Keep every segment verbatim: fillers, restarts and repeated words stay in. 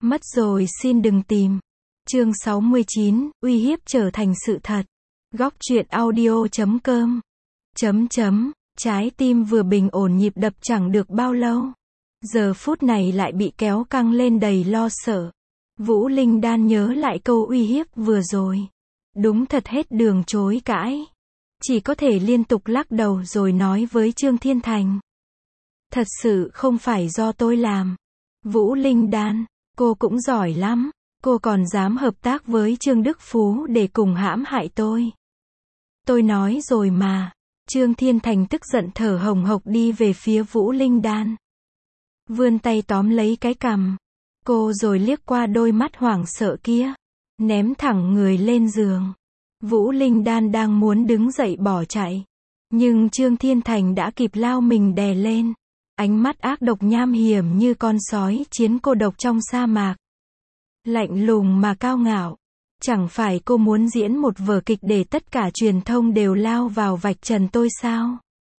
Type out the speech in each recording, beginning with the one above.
Mất rồi xin đừng tìm. Chương sáu mươi chín, uy hiếp trở thành sự thật. Góc truyện audio chấm com. Chấm chấm, trái tim vừa bình ổn nhịp đập chẳng được bao lâu. Giờ phút này lại bị kéo căng lên đầy lo sợ. Vũ Linh Đan nhớ lại câu uy hiếp vừa rồi. Đúng thật hết đường chối cãi. Chỉ có thể liên tục lắc đầu rồi nói với Trương Thiên Thành. Thật sự không phải do tôi làm. Vũ Linh Đan, cô cũng giỏi lắm. Cô còn dám hợp tác với Trương Đức Phú để cùng hãm hại tôi. Tôi nói rồi mà. Trương Thiên Thành tức giận thở hồng hộc đi về phía Vũ Linh Đan. Vươn tay tóm lấy cái cằm cô rồi liếc qua đôi mắt hoảng sợ kia. Ném thẳng người lên giường. Vũ Linh Đan đang muốn đứng dậy bỏ chạy. Nhưng Trương Thiên Thành đã kịp lao mình đè lên. Ánh mắt ác độc nham hiểm như con sói chiến cô độc trong sa mạc. Lạnh lùng mà cao ngạo. Chẳng phải cô muốn diễn một vở kịch để tất cả truyền thông đều lao vào vạch trần tôi sao?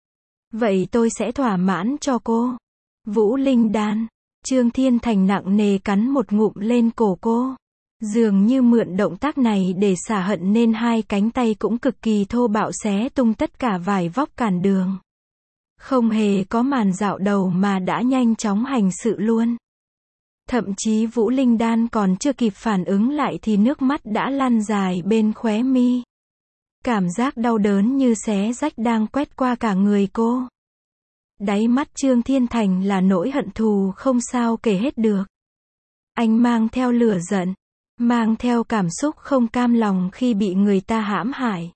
Vậy tôi sẽ thỏa mãn cho cô. Vũ Linh Đan. Trương Thiên Thành nặng nề cắn một ngụm lên cổ cô. Dường như mượn động tác này để xả hận nên hai cánh tay cũng cực kỳ thô bạo xé tung tất cả vải vóc cản đường. Không hề có màn dạo đầu mà đã nhanh chóng hành sự luôn. Thậm chí Vũ Linh Đan còn chưa kịp phản ứng lại thì nước mắt đã lăn dài bên khóe mi. Cảm giác đau đớn như xé rách đang quét qua cả người cô. Đáy mắt Trương Thiên Thành là nỗi hận thù không sao kể hết được. Anh mang theo lửa giận, mang theo cảm xúc không cam lòng khi bị người ta hãm hại.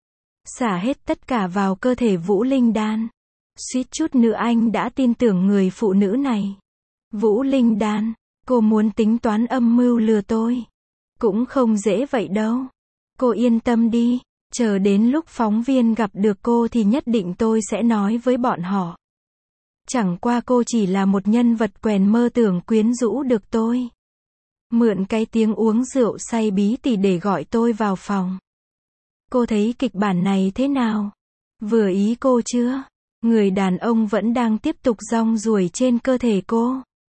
Xả hết tất cả vào cơ thể Vũ Linh Đan. Suýt chút nữa anh đã tin tưởng người phụ nữ này. Vũ Linh Đan, cô muốn tính toán âm mưu lừa tôi. Cũng không dễ vậy đâu. Cô yên tâm đi, chờ đến lúc phóng viên gặp được cô thì nhất định tôi sẽ nói với bọn họ. Chẳng qua cô chỉ là một nhân vật quèn mơ tưởng quyến rũ được tôi. Mượn cái tiếng uống rượu say bí tỉ để gọi tôi vào phòng. Cô thấy kịch bản này thế nào? Vừa ý cô chưa? Người đàn ông vẫn đang tiếp tục rong ruổi trên cơ thể cô.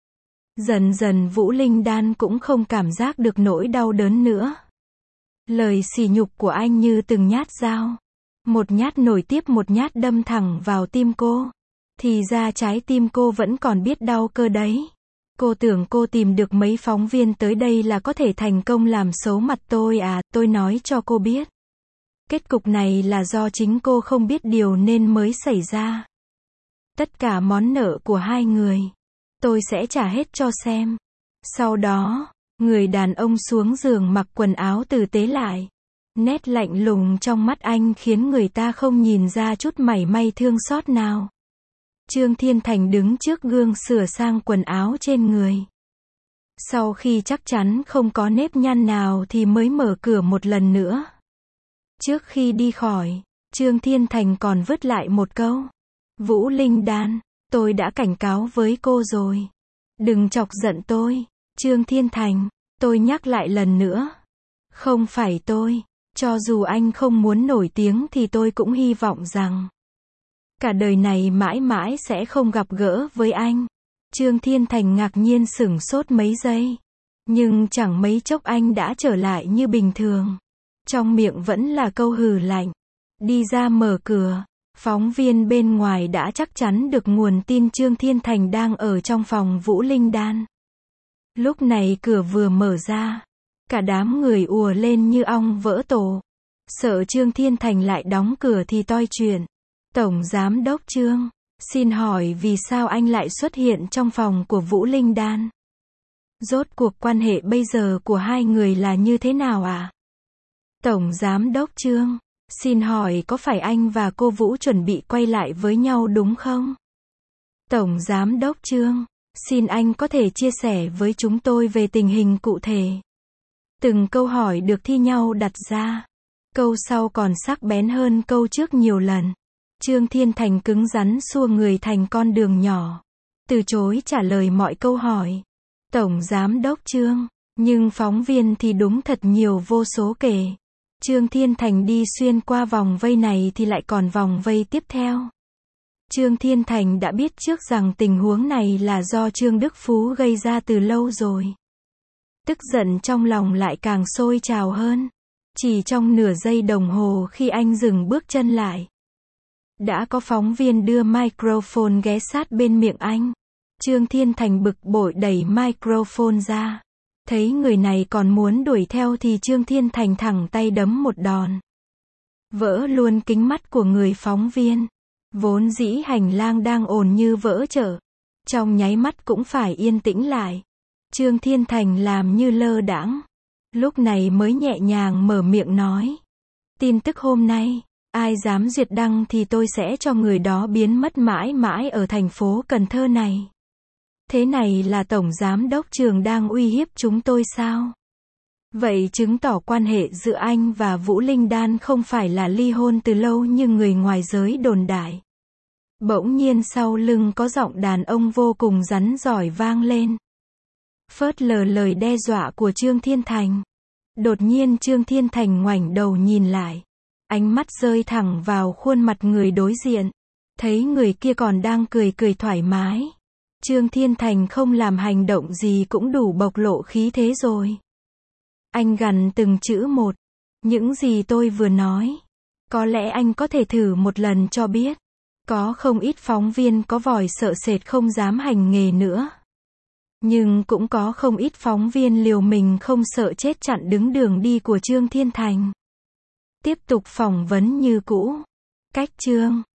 Dần dần Vũ Linh Đan cũng không cảm giác được nỗi đau đớn nữa. Lời sỉ nhục của anh như từng nhát dao. Một nhát nổi tiếp một nhát đâm thẳng vào tim cô. Thì ra trái tim cô vẫn còn biết đau cơ đấy. Cô tưởng cô tìm được mấy phóng viên tới đây là có thể thành công làm xấu mặt tôi à, tôi nói cho cô biết. Kết cục này là do chính cô không biết điều nên mới xảy ra. Tất cả món nợ của hai người, tôi sẽ trả hết cho xem. Sau đó, người đàn ông xuống giường mặc quần áo tử tế lại. Nét lạnh lùng trong mắt anh khiến người ta không nhìn ra chút mảy may thương xót nào. Trương Thiên Thành đứng trước gương sửa sang quần áo trên người. Sau khi chắc chắn không có nếp nhăn nào thì mới mở cửa một lần nữa. Trước khi đi khỏi, Trương Thiên Thành còn vứt lại một câu. Vũ Linh Đan, tôi đã cảnh cáo với cô rồi. Đừng chọc giận tôi. Trương Thiên Thành, tôi nhắc lại lần nữa. Không phải tôi. Cho dù anh không muốn nổi tiếng thì tôi cũng hy vọng rằng cả đời này mãi mãi sẽ không gặp gỡ với anh. Trương Thiên Thành ngạc nhiên sửng sốt mấy giây. Nhưng chẳng mấy chốc anh đã trở lại như bình thường. Trong miệng vẫn là câu hừ lạnh. Đi ra mở cửa. Phóng viên bên ngoài đã chắc chắn được nguồn tin Trương Thiên Thành đang ở trong phòng Vũ Linh Đan. Lúc này cửa vừa mở ra. Cả đám người ùa lên như ong vỡ tổ. Sợ Trương Thiên Thành lại đóng cửa thì toi chuyện. Tổng Giám đốc Trương, xin hỏi vì sao anh lại xuất hiện trong phòng của Vũ Linh Đan? Rốt cuộc quan hệ bây giờ của hai người là như thế nào à? Tổng Giám đốc Trương, xin hỏi có phải anh và cô Vũ chuẩn bị quay lại với nhau đúng không? Tổng Giám đốc Trương, xin anh có thể chia sẻ với chúng tôi về tình hình cụ thể. Từng câu hỏi được thi nhau đặt ra. Câu sau còn sắc bén hơn câu trước nhiều lần. Trương Thiên Thành cứng rắn xua người thành con đường nhỏ. Từ chối trả lời mọi câu hỏi. Tổng Giám đốc Trương. Nhưng phóng viên thì đúng thật nhiều vô số kể. Trương Thiên Thành đi xuyên qua vòng vây này thì lại còn vòng vây tiếp theo. Trương Thiên Thành đã biết trước rằng tình huống này là do Trương Đức Phú gây ra từ lâu rồi. Tức giận trong lòng lại càng sôi trào hơn. Chỉ trong nửa giây đồng hồ khi anh dừng bước chân lại, đã có phóng viên đưa microphone ghé sát bên miệng anh. Trương Thiên Thành bực bội đẩy microphone ra. Thấy người này còn muốn đuổi theo thì Trương Thiên Thành thẳng tay đấm một đòn. Vỡ luôn kính mắt của người phóng viên. Vốn dĩ hành lang đang ồn như vỡ chợ, trong nháy mắt cũng phải yên tĩnh lại. Trương Thiên Thành làm như lơ đãng, lúc này mới nhẹ nhàng mở miệng nói. Tin tức hôm nay, ai dám duyệt đăng thì tôi sẽ cho người đó biến mất mãi mãi ở thành phố Cần Thơ này. Thế này là Tổng Giám đốc Trường đang uy hiếp chúng tôi sao? Vậy chứng tỏ quan hệ giữa anh và Vũ Linh Đan không phải là ly hôn từ lâu như người ngoài giới đồn đại. Bỗng nhiên sau lưng có giọng đàn ông vô cùng rắn giỏi vang lên. Phớt lờ lời đe dọa của Trương Thiên Thành. Đột nhiên Trương Thiên Thành ngoảnh đầu nhìn lại. Ánh mắt rơi thẳng vào khuôn mặt người đối diện. Thấy người kia còn đang cười cười thoải mái. Trương Thiên Thành không làm hành động gì cũng đủ bộc lộ khí thế rồi. Anh gằn từng chữ một. Những gì tôi vừa nói, có lẽ anh có thể thử một lần cho biết. Có không ít phóng viên có vòi sợ sệt không dám hành nghề nữa. Nhưng cũng có không ít phóng viên liều mình không sợ chết chặn đứng đường đi của Trương Thiên Thành. Tiếp tục phỏng vấn như cũ. Cách Trương